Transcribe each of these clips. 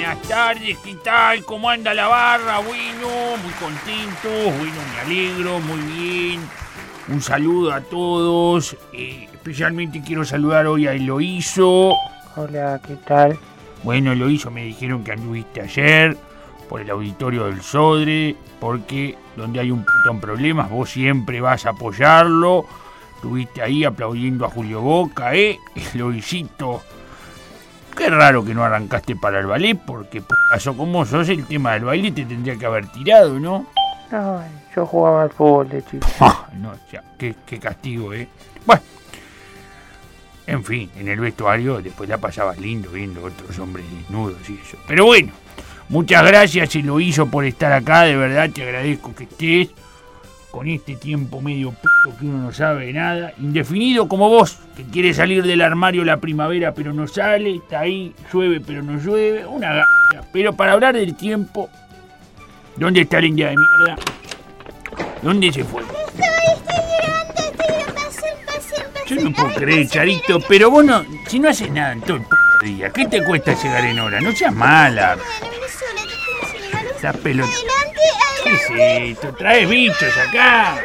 buenas tardes, ¿qué tal? ¿Cómo anda la barra? Bueno, muy contento, bueno, me alegro, muy bien. Un saludo a todos, especialmente quiero saludar hoy a Eloíso. Hola, ¿qué tal? Bueno, Eloíso, me dijeron que anduviste ayer por el auditorio del Sodre, porque donde hay un putón problemas, vos siempre vas a apoyarlo. Estuviste ahí aplaudiendo a Julio Boca, Eloísito. Qué raro que no arrancaste para el ballet, porque pasó como sos, el tema del baile te tendría que haber tirado, ¿no? Ay, yo jugaba al fútbol de chico. No, ya, qué castigo, Bueno, en fin, en el vestuario después la pasabas lindo viendo otros hombres desnudos y eso. Pero bueno, muchas gracias, Eloíso, por estar acá, de verdad te agradezco que estés con este tiempo medio puto que uno no sabe nada, indefinido como vos, que quiere salir del armario la primavera pero no sale, está ahí, llueve pero no llueve, una gana. Pero para hablar del tiempo, ¿dónde está la india de mierda? ¿Dónde se fue? Estoy llegando, pasen. Yo no puedo creer, Charito, pero vos no, si no haces nada en todo el puto día, ¿qué te cuesta llegar en hora? No seas mala. Esa pelota. ¿Qué es esto? Traes bichos acá.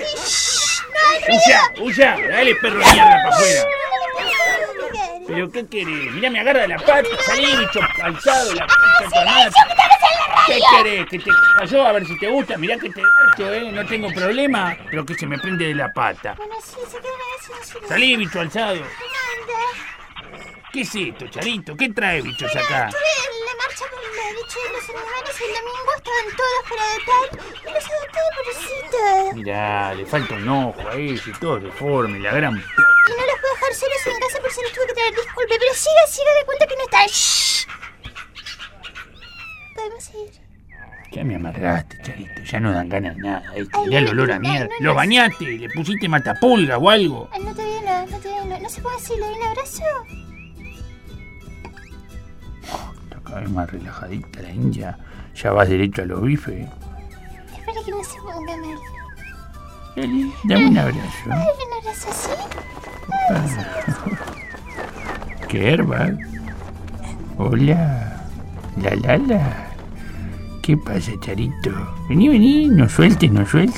Huya, dale perro de mierda para afuera. ¿Pero qué querés? Mirá, me agarra la pata, salí, bicho alzado, la puta tomada. ¿Qué querés? ¿Que te cayó? A ver si te gusta, mirá que te garcho, no tengo problema, pero que se me prende de la pata. Bueno, sí, se queda. Salí, bicho alzado. ¿Qué es esto, Charito? ¿Qué trae bichos acá? Estuve en la marcha por el derecho de los animales el domingo, estaban todos fuera de tal y los adopté, pobrecita. Mirá, le falta un ojo a ese, todo deforme, la gran... Y no los puedo dejar solos en casa, por eso les tuve que traer disculpe, pero siga de cuenta que no está. Shh. ¿Podemos ir? Ya me amargaste, Charito, ya no dan ganas de nada. Mirá el olor a mierda. ¿Lo bañaste? ¿Le pusiste matapulga o algo? No te viene, no se puede decir, ¿le doy un abrazo? Cada vez más relajadita la india. Ya vas derecho a los bifes. Espera que no se ponga mal. Dale, dame un abrazo. Ay, un abrazo así. ¿Qué airbag? Hola. La. ¿Qué pasa, Charito? Vení, no sueltes.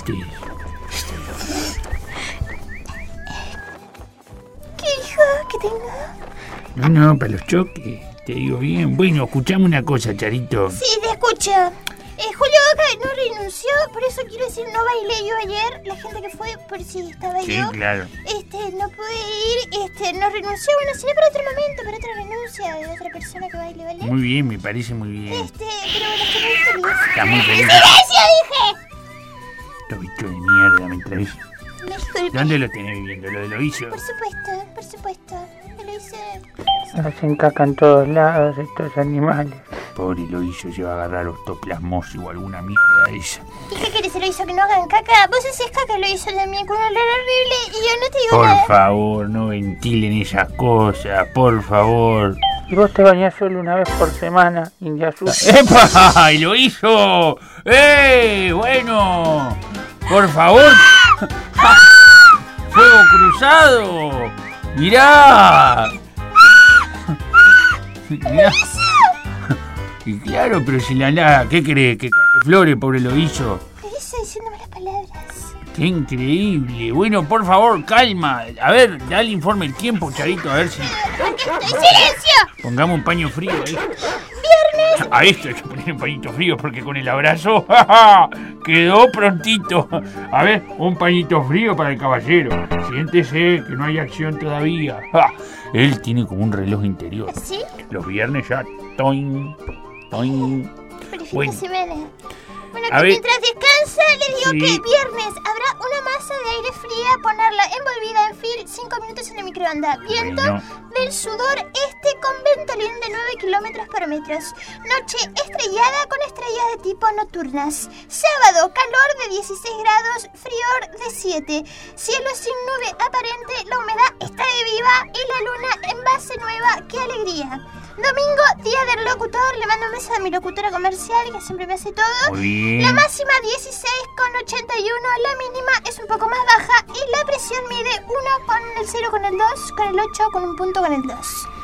¿Qué dijo? ¿Qué tengo? No, para los choques. Te digo bien. Bueno, escuchame una cosa, Charito. Sí, te escucho. Julio Boca no renunció, por eso quiero decir, no bailé yo ayer. La gente que fue, por si estaba yo. Sí, claro. No pude ir, no renunció. Bueno, será para otro momento, para otra renuncia de otra persona que baile, ¿vale? Muy bien, me parece muy bien. Pero bueno, estoy muy feliz. Está muy feliz. ¡Silencio, dije! Estos bichos de mierda, me traes. Disculpe. ¿Dónde lo tenés viviendo? ¿Lo de lo hizo? Por supuesto. Me lo hice. Hacen caca en todos lados estos animales. Pobre lo hizo, se va a agarrar octoplasmosis o alguna mierda de esa. ¿Y qué querés? ¿Se lo hizo que no hagan caca? Vos haces caca, lo hizo también con un olor horrible y yo no te digo nada. Por favor, no ventilen esas cosas, por favor. Y vos te bañás solo una vez por semana, India Azul. ¡Epa! ¡Y lo hizo! Bueno, por favor. ¡Fuego cruzado! ¡Mirá! Y claro, pero si ¿qué crees? ¿Que flore, pobre lo hizo? Pero eso diciéndome las palabras. ¡Qué increíble! Bueno, por favor, calma. A ver, dale informe el tiempo, Charito, a ver si... ¡Silencio! Pongamos un paño frío ahí. ¡Viernes! A esto hay que poner un pañito frío porque con el abrazo quedó prontito. A ver, un pañito frío para el caballero. Siéntese que no hay acción todavía. Él tiene como un reloj interior. ¿Sí? Los viernes ya... Toin. Pero fin de semana. Bueno, A que ver. mientras descansa, les digo Sí. que viernes habrá una masa de aire fría, ponerla envolvida en film 5 minutos en el microondas. Viento Bueno. del sudor con ventolín de 9 kilómetros por metro. Noche estrellada con estrellas de tipo nocturnas. Sábado, calor de 16 grados, frío de 7. Cielo sin nube aparente, la humedad está de viva y la luna en base nueva. ¡Qué alegría! Domingo, día del locutor. Le mando un beso a mi locutora comercial que siempre me hace todo. Muy bien. La máxima 16,81. La mínima es un poco más baja. Y la presión mide 1 con el 0, con el 2, con el 8, con un punto, con el 2.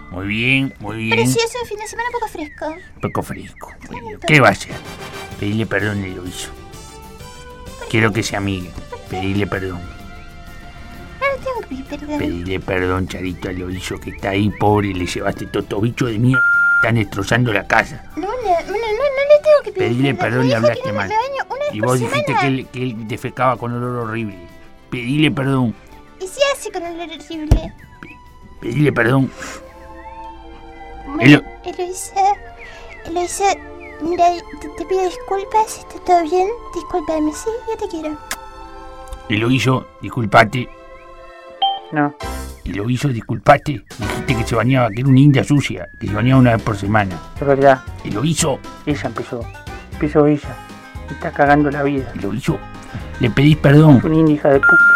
Muy bien, muy bien. Precioso, fin de semana poco fresco. Poco fresco. Bueno, ¿qué va a hacer? Pedirle perdón a Eloíso. Quiero que se amigue. Pedirle perdón. No tengo que pedir perdón. Pedirle perdón, Charito, a Eloíso, que está ahí, pobre, le llevaste todo bicho de mierda. Están destrozando la casa. No le tengo que pedir Pedirle perdón, Me le dijo que hablaste no me mal. baño una vez Y por vos dijiste semana. que él defecaba con olor horrible. Pedirle perdón. ¿Y si hace con olor horrible? Pedirle perdón. Bueno, Eloísa, mira, te pido disculpas, ¿está todo bien? Discúlpame, sí, yo te quiero. Eloíso, disculpate. No, Eloíso, disculpate. Dijiste que se bañaba, que era una india sucia, que se bañaba una vez por semana. es verdad. Eloíso, Ella empezó. Empezó ella. Me está cagando la vida. Eloíso, le pedís perdón. Es una hija de puta.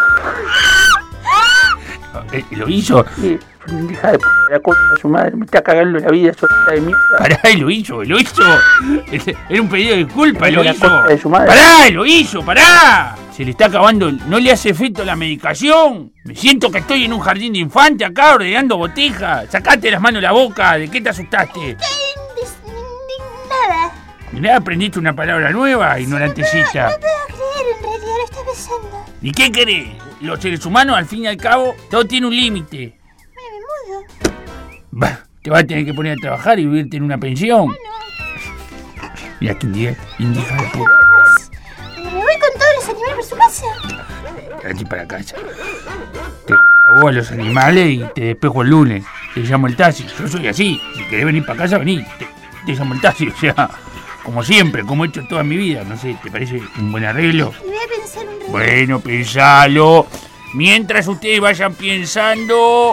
Eloíso, Sí, es una hija de puta. La concha de su madre. Me está cagando la vida, solita de mierda. pará, Eloíso. Era un pedido de disculpa, Es la Eloíso. concha de su madre. Pará, Eloíso, pará. Se le está acabando, no le hace efecto la medicación. Me siento que estoy en un jardín de infante acá ordenando botijas. Sacate las manos de la boca, ¿de qué te asustaste? Nada. Mirá, aprendiste una palabra nueva, ignorantecita. No puedo creer, en realidad lo está besando. ¿Y qué querés? Los seres humanos, al fin y al cabo, todo tiene un límite. Bueno, me mudo. Bah, te vas a tener que poner a trabajar y vivirte en una pensión. Mira qué indija de puta. Me voy con todos los animales por su casa. Vete para casa. Te cago a los animales y te despejo el lunes. Te llamo el taxi. Yo soy así. Si querés venir para casa, vení. Te llamo el taxi. O sea, como siempre, como he hecho toda mi vida. No sé, ¿te parece un buen arreglo? Y voy a pensar un rato. Bueno, pensalo. Mientras ustedes vayan pensando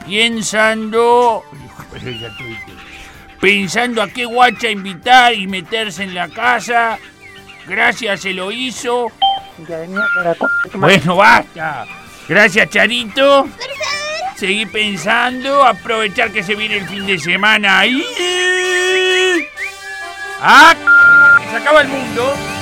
a qué guacha invitar y meterse en la casa. Gracias, se lo hizo. Hija de mierda, la concha de tu madre. Bueno, basta. Gracias, Charito. Seguí pensando, aprovechar que se viene el fin de semana. ¡Ah! Se acaba el mundo.